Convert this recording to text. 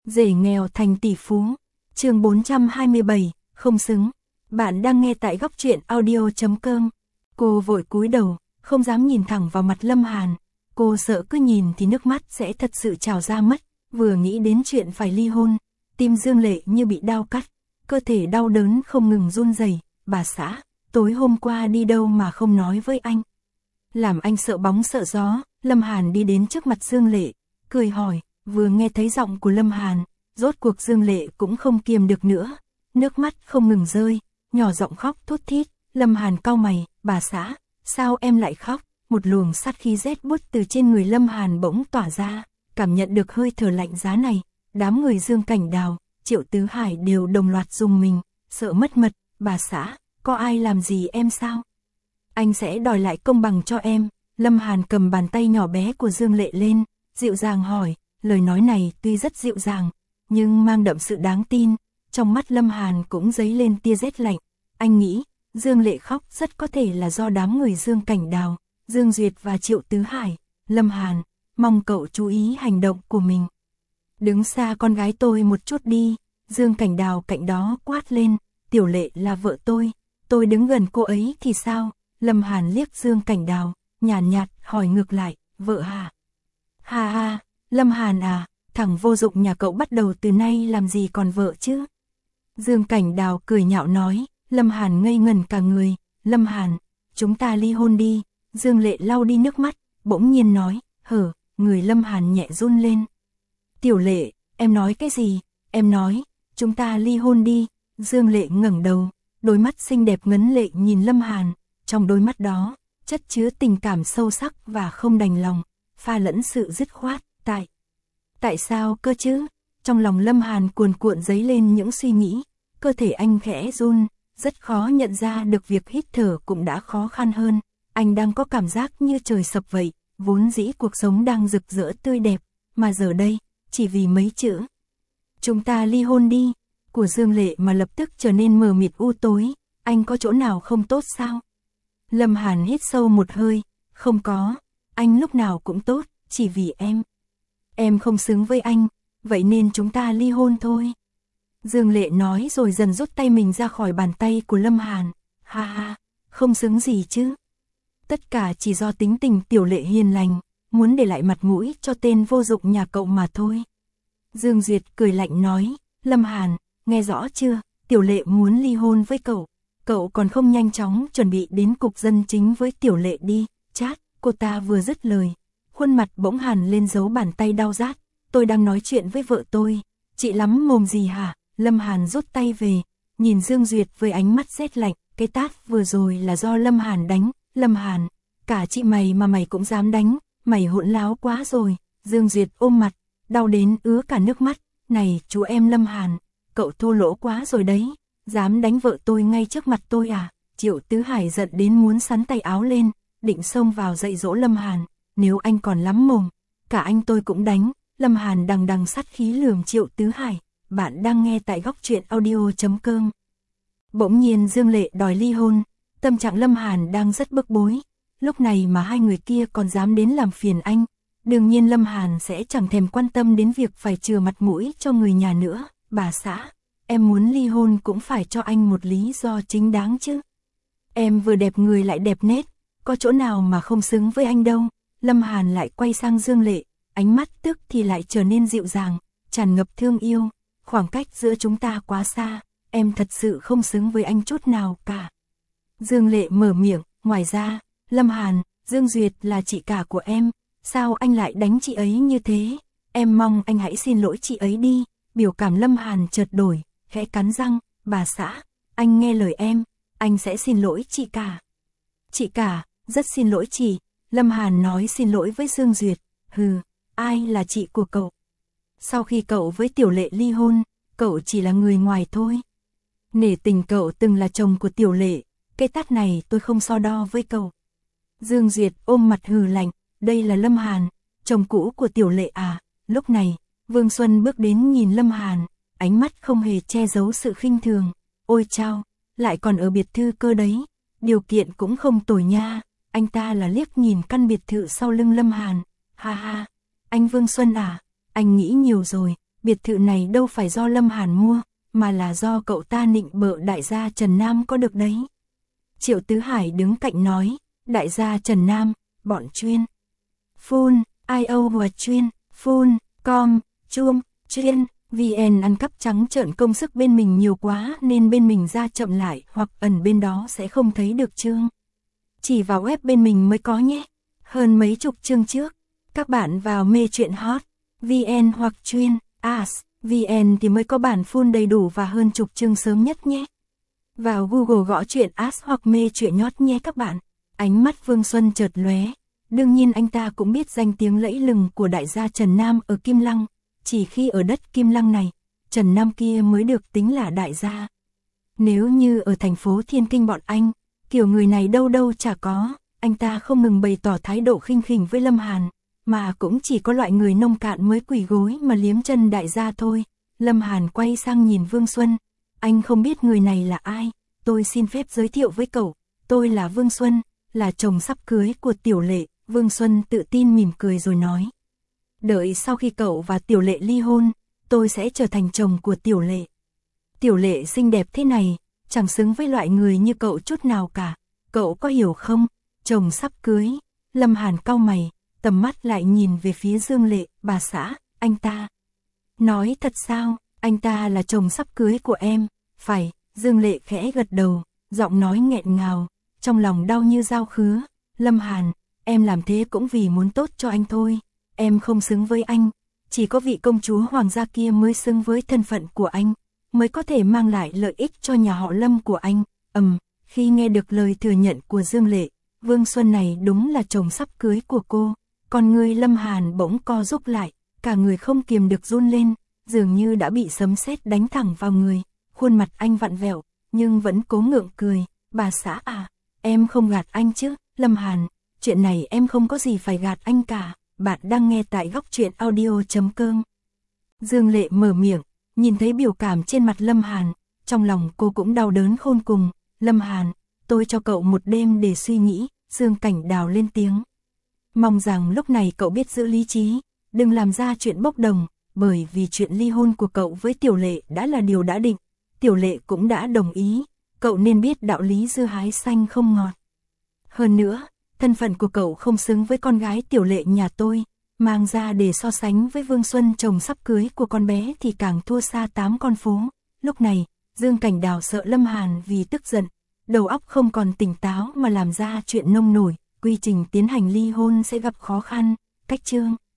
Rể nghèo thành tỷ phú. Chương 427, không xứng. Bạn đang nghe tại góc truyện audio.com. Cô vội cúi đầu, không dám nhìn thẳng vào mặt Lâm Hàn. Cô sợ cứ nhìn thì nước mắt sẽ thật sự trào ra mất. Vừa nghĩ đến chuyện phải ly hôn, tim Dương Lệ như bị đau cắt, cơ thể đau đớn không ngừng run rẩy. Bà xã, tối hôm qua đi đâu mà không nói với anh? Làm anh sợ bóng sợ gió. Lâm Hàn đi đến trước mặt Dương Lệ, cười hỏi. Vừa nghe thấy giọng của Lâm Hàn, rốt cuộc Dương Lệ cũng không kiềm được nữa, nước mắt không ngừng rơi, nhỏ giọng khóc thút thít. Lâm Hàn cau mày, bà xã, sao em lại khóc? Một luồng sát khí rét buốt từ trên người Lâm Hàn bỗng tỏa ra, cảm nhận được hơi thở lạnh giá này, đám người Dương Cảnh Đào, Triệu Tứ Hải đều đồng loạt rùng mình, sợ mất mật. Bà xã, có ai làm gì em sao? Anh sẽ đòi lại công bằng cho em. Lâm Hàn cầm bàn tay nhỏ bé của Dương Lệ lên, dịu dàng hỏi. Lời nói này tuy rất dịu dàng, nhưng mang đậm sự đáng tin. Trong mắt Lâm Hàn cũng dấy lên tia rét lạnh. Anh nghĩ, Dương Lệ khóc rất có thể là do đám người Dương Cảnh Đào, Dương Duyệt và Triệu Tứ Hải. Lâm Hàn, mong cậu chú ý hành động của mình. Đứng xa con gái tôi một chút đi. Dương Cảnh Đào cạnh đó quát lên. Tiểu Lệ là vợ tôi đứng gần cô ấy thì sao? Lâm Hàn liếc Dương Cảnh Đào, nhàn nhạt hỏi ngược lại, vợ hả? Ha ha, Lâm Hàn à, thằng vô dụng nhà cậu bắt đầu từ nay làm gì còn vợ chứ? Dương Cảnh Đào cười nhạo nói. Lâm Hàn ngây ngẩn cả người. Lâm Hàn, chúng ta ly hôn đi. Dương Lệ lau đi nước mắt, bỗng nhiên nói. Người Lâm Hàn nhẹ run lên. Tiểu Lệ, em nói cái gì? Em nói, chúng ta ly hôn đi. Dương Lệ ngẩng đầu, đôi mắt xinh đẹp ngấn lệ nhìn Lâm Hàn. Trong đôi mắt đó, chất chứa tình cảm sâu sắc và không đành lòng, pha lẫn sự dứt khoát. Tại sao cơ chứ? Trong lòng Lâm Hàn cuồn cuộn dấy lên những suy nghĩ, cơ thể anh khẽ run, rất khó nhận ra được việc hít thở cũng đã khó khăn hơn. Anh đang có cảm giác như trời sập vậy, vốn dĩ cuộc sống đang rực rỡ tươi đẹp, mà giờ đây, chỉ vì mấy chữ chúng ta ly hôn đi, của Dương Lệ mà lập tức trở nên mờ mịt u tối. Anh có chỗ nào không tốt sao? Lâm Hàn hít sâu một hơi, không có, anh lúc nào cũng tốt, chỉ vì em không xứng với anh, vậy nên chúng ta ly hôn thôi. Dương Lệ nói rồi dần rút tay mình ra khỏi bàn tay của Lâm Hàn. Ha ha, không xứng gì chứ? Tất cả chỉ do tính tình Tiểu Lệ hiền lành, muốn để lại mặt mũi cho tên vô dụng nhà cậu mà thôi. Dương Duyệt cười lạnh nói. Lâm Hàn, nghe rõ chưa? Tiểu Lệ muốn ly hôn với cậu còn không nhanh chóng chuẩn bị đến cục dân chính với Tiểu Lệ đi. Chát, cô ta vừa dứt lời, khuôn mặt bỗng hằn lên dấu bàn tay đau rát. Tôi đang nói chuyện với vợ tôi, chị lắm mồm gì hả? Lâm Hàn rút tay về, nhìn Dương Duyệt với ánh mắt rét lạnh. Cái tát vừa rồi là do Lâm Hàn đánh. Lâm Hàn, cả chị mày mà mày cũng dám đánh, mày hỗn láo quá rồi. Dương Duyệt ôm mặt, đau đến ứa cả nước mắt. Này chú em Lâm Hàn, cậu thô lỗ quá rồi đấy, dám đánh vợ tôi ngay trước mặt tôi à? Triệu Tứ Hải giận đến muốn xắn tay áo lên, định xông vào dạy dỗ Lâm Hàn. Nếu anh còn lắm mồm, cả anh tôi cũng đánh. Lâm Hàn đằng đằng sát khí lườm Triệu Tứ Hải. Bạn đang nghe tại góc truyện audio.com. Bỗng nhiên Dương Lệ đòi ly hôn, tâm trạng Lâm Hàn đang rất bức bối. Lúc này mà hai người kia còn dám đến làm phiền anh, đương nhiên Lâm Hàn sẽ chẳng thèm quan tâm đến việc phải chừa mặt mũi cho người nhà nữa. Bà xã, em muốn ly hôn cũng phải cho anh một lý do chính đáng chứ. Em vừa đẹp người lại đẹp nết, có chỗ nào mà không xứng với anh đâu. Lâm Hàn lại quay sang Dương Lệ, ánh mắt tức thì lại trở nên dịu dàng, tràn ngập thương yêu. Khoảng cách giữa chúng ta quá xa, em thật sự không xứng với anh chút nào cả. Dương Lệ mở miệng, ngoài ra, Lâm Hàn, Dương Duyệt là chị cả của em, sao anh lại đánh chị ấy như thế? Em mong anh hãy xin lỗi chị ấy đi. Biểu cảm Lâm Hàn chợt đổi, khẽ cắn răng. Bà xã, anh nghe lời em, anh sẽ xin lỗi chị cả. Chị cả, rất xin lỗi chị. Lâm Hàn nói xin lỗi với Dương Duyệt. Ai là chị của cậu? Sau khi cậu với Tiểu Lệ ly hôn, cậu chỉ là người ngoài thôi. Nể tình cậu từng là chồng của Tiểu Lệ, cái tát này tôi không so đo với cậu. Dương Duyệt ôm mặt hừ lạnh. Đây là Lâm Hàn, chồng cũ của Tiểu Lệ à? Lúc này, Vương Xuân bước đến nhìn Lâm Hàn, ánh mắt không hề che giấu sự khinh thường. Ôi chao, lại còn ở biệt thự cơ đấy, điều kiện cũng không tồi nha. Anh ta là liếc nhìn căn biệt thự sau lưng Lâm Hàn. Ha ha, anh Vương Xuân à, anh nghĩ nhiều rồi, biệt thự này đâu phải do Lâm Hàn mua, mà là do cậu ta nịnh bợ đại gia Trần Nam có được đấy. Triệu Tứ Hải đứng cạnh nói, đại gia Trần Nam, bọn chuyên. Phun, IO và chuyên, phun, com, chuông, chuyên, VN ăn cắp trắng trợn công sức bên mình nhiều quá nên bên mình ra chậm lại hoặc ẩn bên đó sẽ không thấy được chương. Chỉ vào web bên mình mới có nhé. Hơn mấy chục chương trước, các bạn vào mê truyện hot, VN hoặc chuyên, AS, VN thì mới có bản full đầy đủ và hơn chục chương sớm nhất nhé. Vào Google gõ truyện AS hoặc mê truyện nhót nhé các bạn. Ánh mắt Vương Xuân chợt lóe. Đương nhiên anh ta cũng biết danh tiếng lẫy lừng của đại gia Trần Nam ở Kim Lăng. Chỉ khi ở đất Kim Lăng này, Trần Nam kia mới được tính là đại gia. Nếu như ở thành phố Thiên Kinh bọn anh, kiểu người này đâu đâu chả có, anh ta không ngừng bày tỏ thái độ khinh khỉnh với Lâm Hàn, mà cũng chỉ có loại người nông cạn mới quỳ gối mà liếm chân đại gia thôi. Lâm Hàn quay sang nhìn Vương Xuân, anh không biết người này là ai, tôi xin phép giới thiệu với cậu, tôi là Vương Xuân, là chồng sắp cưới của Tiểu Lệ. Vương Xuân tự tin mỉm cười rồi nói, đợi sau khi cậu và Tiểu Lệ ly hôn, tôi sẽ trở thành chồng của Tiểu Lệ. Tiểu Lệ xinh đẹp thế này, chẳng xứng với loại người như cậu chút nào cả, cậu có hiểu không? Chồng sắp cưới. Lâm Hàn cau mày, tầm mắt lại nhìn về phía Dương Lệ, bà xã, anh ta. Nói thật sao, anh ta là chồng sắp cưới của em, phải, Dương Lệ khẽ gật đầu, giọng nói nghẹn ngào, trong lòng đau như dao khứa. Lâm Hàn, em làm thế cũng vì muốn tốt cho anh thôi, em không xứng với anh, chỉ có vị công chúa hoàng gia kia mới xứng với thân phận của anh, mới có thể mang lại lợi ích cho nhà họ Lâm của anh. Khi nghe được lời thừa nhận của Dương Lệ, Vương Xuân này đúng là chồng sắp cưới của cô, còn người Lâm Hàn bỗng co rúm lại, cả người không kiềm được run lên, dường như đã bị sấm sét đánh thẳng vào người, khuôn mặt anh vặn vẹo, nhưng vẫn cố ngượng cười, bà xã à, em không gạt anh chứ, Lâm Hàn, chuyện này em không có gì phải gạt anh cả, bạn đang nghe tại góc truyện audio.com. Dương Lệ mở miệng, nhìn thấy biểu cảm trên mặt Lâm Hàn, trong lòng cô cũng đau đớn khôn cùng. Lâm Hàn, tôi cho cậu một đêm để suy nghĩ, Dương Cảnh Đào lên tiếng. Mong rằng lúc này cậu biết giữ lý trí, đừng làm ra chuyện bốc đồng, bởi vì chuyện ly hôn của cậu với Tiểu Lệ đã là điều đã định, Tiểu Lệ cũng đã đồng ý, cậu nên biết đạo lý dưa hái xanh không ngọt. Hơn nữa, thân phận của cậu không xứng với con gái Tiểu Lệ nhà tôi, mang ra để so sánh với Vương Xuân chồng sắp cưới của con bé thì càng thua xa 8 con phố. Lúc này, Dương Cảnh Đào sợ Lâm Hàn vì tức giận, đầu óc không còn tỉnh táo mà làm ra chuyện nông nổi, quy trình tiến hành ly hôn sẽ gặp khó khăn, cách chương.